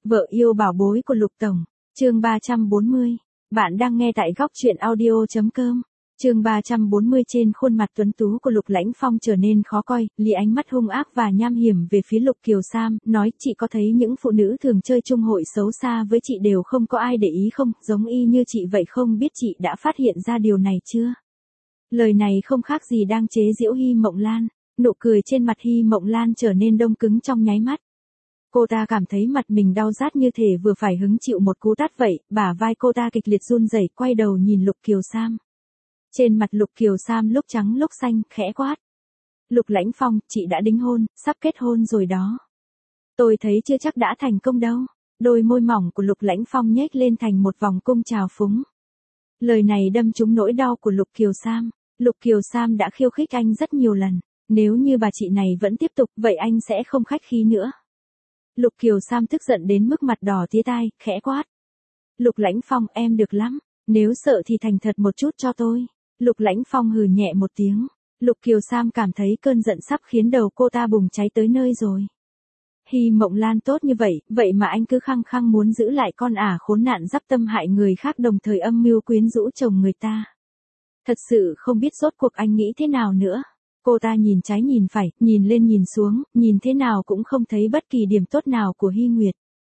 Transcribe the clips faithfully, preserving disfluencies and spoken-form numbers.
Vợ yêu bảo bối của Lục Tổng, chương ba trăm bốn mươi. Bạn đang nghe tại góc truyện audio chấm com. Chương ba trăm bốn mươi. Trên khuôn mặt tuấn tú của Lục Lãnh Phong trở nên khó coi, Lý ánh mắt hung ác và nham hiểm về phía Lục Kiều Sam, nói: "Chị có thấy những phụ nữ thường chơi chung hội xấu xa với chị đều không có ai để ý không, giống y như chị vậy, không biết chị đã phát hiện ra điều này chưa?" Lời này không khác gì đang chế giễu Hy Mộng Lan. Nụ cười trên mặt Hy Mộng Lan trở nên đông cứng trong nháy mắt. Cô ta cảm thấy mặt mình đau rát như thể vừa phải hứng chịu một cú tát vậy, bả vai cô ta kịch liệt run rẩy, quay đầu nhìn Lục Kiều Sam. Trên mặt Lục Kiều Sam lúc trắng lúc xanh, khẽ quát: "Lục Lãnh Phong, chị đã đính hôn, sắp kết hôn rồi đó." "Tôi thấy chưa chắc đã thành công đâu." Đôi môi mỏng của Lục Lãnh Phong nhếch lên thành một vòng cung trào phúng. Lời này đâm trúng nỗi đau của Lục Kiều Sam. Lục Kiều Sam đã khiêu khích anh rất nhiều lần. Nếu như bà chị này vẫn tiếp tục, vậy anh sẽ không khách khí nữa. Lục Kiều Sam tức giận đến mức mặt đỏ tía tai, khẽ quát: "Lục Lãnh Phong, em được lắm. Nếu sợ thì thành thật một chút cho tôi." Lục Lãnh Phong hừ nhẹ một tiếng. Lục Kiều Sam cảm thấy cơn giận sắp khiến đầu cô ta bùng cháy tới nơi rồi. Hy Mộng Lan tốt như vậy, vậy mà anh cứ khăng khăng muốn giữ lại con ả khốn nạn dắp tâm hại người khác, đồng thời âm mưu quyến rũ chồng người ta. Thật sự không biết rốt cuộc anh nghĩ thế nào nữa. Cô ta nhìn trái nhìn phải, nhìn lên nhìn xuống, nhìn thế nào cũng không thấy bất kỳ điểm tốt nào của Hy Nguyệt.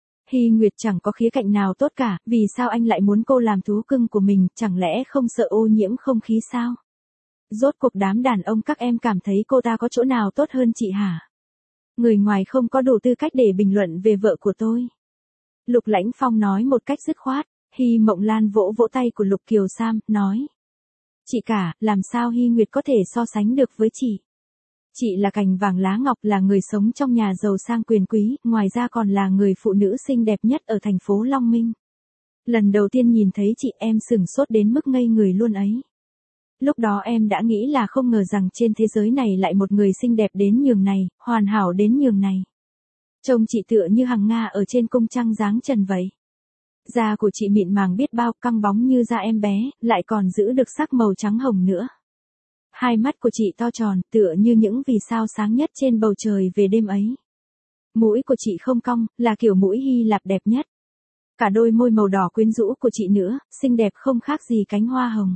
Hy Nguyệt chẳng có khía cạnh nào tốt cả, vì sao anh lại muốn cô làm thú cưng của mình, chẳng lẽ không sợ ô nhiễm không khí sao? Rốt cuộc đám đàn ông các em cảm thấy cô ta có chỗ nào tốt hơn chị hả? Người ngoài không có đủ tư cách để bình luận về vợ của tôi. Lục Lãnh Phong nói một cách dứt khoát. Hy Mộng Lan vỗ vỗ tay của Lục Kiều Sam, nói: "Chị cả, làm sao Hy Nguyệt có thể so sánh được với chị? Chị là cành vàng lá ngọc, là người sống trong nhà giàu sang quyền quý, ngoài ra còn là người phụ nữ xinh đẹp nhất ở thành phố Long Minh. Lần đầu tiên nhìn thấy chị, em sửng sốt đến mức ngây người luôn ấy. Lúc đó em đã nghĩ là không ngờ rằng trên thế giới này lại một người xinh đẹp đến nhường này, hoàn hảo đến nhường này. Trông chị tựa như hằng nga ở trên cung trăng dáng trần vậy. Da của chị mịn màng biết bao, căng bóng như da em bé, lại còn giữ được sắc màu trắng hồng nữa. Hai mắt của chị to tròn, tựa như những vì sao sáng nhất trên bầu trời về đêm ấy. Mũi của chị không cong, là kiểu mũi Hy Lạp đẹp nhất. Cả đôi môi màu đỏ quyến rũ của chị nữa, xinh đẹp không khác gì cánh hoa hồng.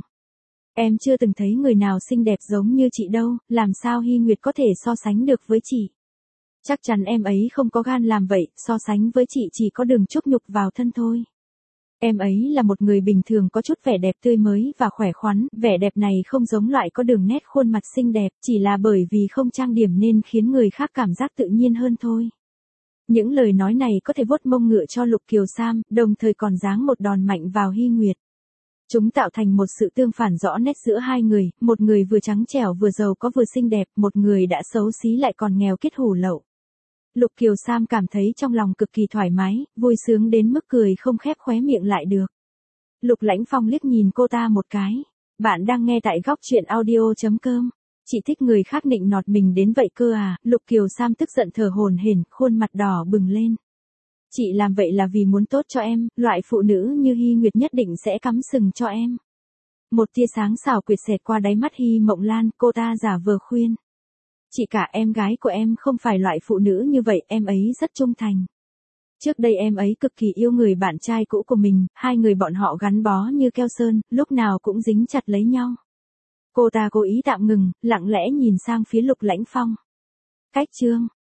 Em chưa từng thấy người nào xinh đẹp giống như chị đâu, làm sao Hy Nguyệt có thể so sánh được với chị? Chắc chắn em ấy không có gan làm vậy, so sánh với chị chỉ có đường chuốc nhục vào thân thôi. Em ấy là một người bình thường có chút vẻ đẹp tươi mới và khỏe khoắn, vẻ đẹp này không giống loại có đường nét khuôn mặt xinh đẹp, chỉ là bởi vì không trang điểm nên khiến người khác cảm giác tự nhiên hơn thôi." Những lời nói này có thể vuốt mông ngựa cho Lục Kiều Sam, đồng thời còn giáng một đòn mạnh vào Hy Nguyệt. Chúng tạo thành một sự tương phản rõ nét giữa hai người, một người vừa trắng trẻo vừa giàu có vừa xinh đẹp, một người đã xấu xí lại còn nghèo kiết hủ lậu. Lục Kiều Sam cảm thấy trong lòng cực kỳ thoải mái, vui sướng đến mức cười không khép khóe miệng lại được. Lục Lãnh Phong liếc nhìn cô ta một cái. Bạn đang nghe tại góc truyện audio chấm com. Chị thích người khác nịnh nọt mình đến vậy cơ à? Lục Kiều Sam tức giận thở hổn hển, khuôn mặt đỏ bừng lên. Chị làm vậy là vì muốn tốt cho em, loại phụ nữ như Hy Nguyệt nhất định sẽ cắm sừng cho em. Một tia sáng xảo quyệt xẹt qua đáy mắt Hy Mộng Lan, cô ta giả vờ khuyên. Chị cả, em gái của em không phải loại phụ nữ như vậy, em ấy rất trung thành. Trước đây em ấy cực kỳ yêu người bạn trai cũ của mình, hai người bọn họ gắn bó như keo sơn, lúc nào cũng dính chặt lấy nhau. Cô ta cố ý tạm ngừng, lặng lẽ nhìn sang phía Lục Lãnh Phong. Cách chương.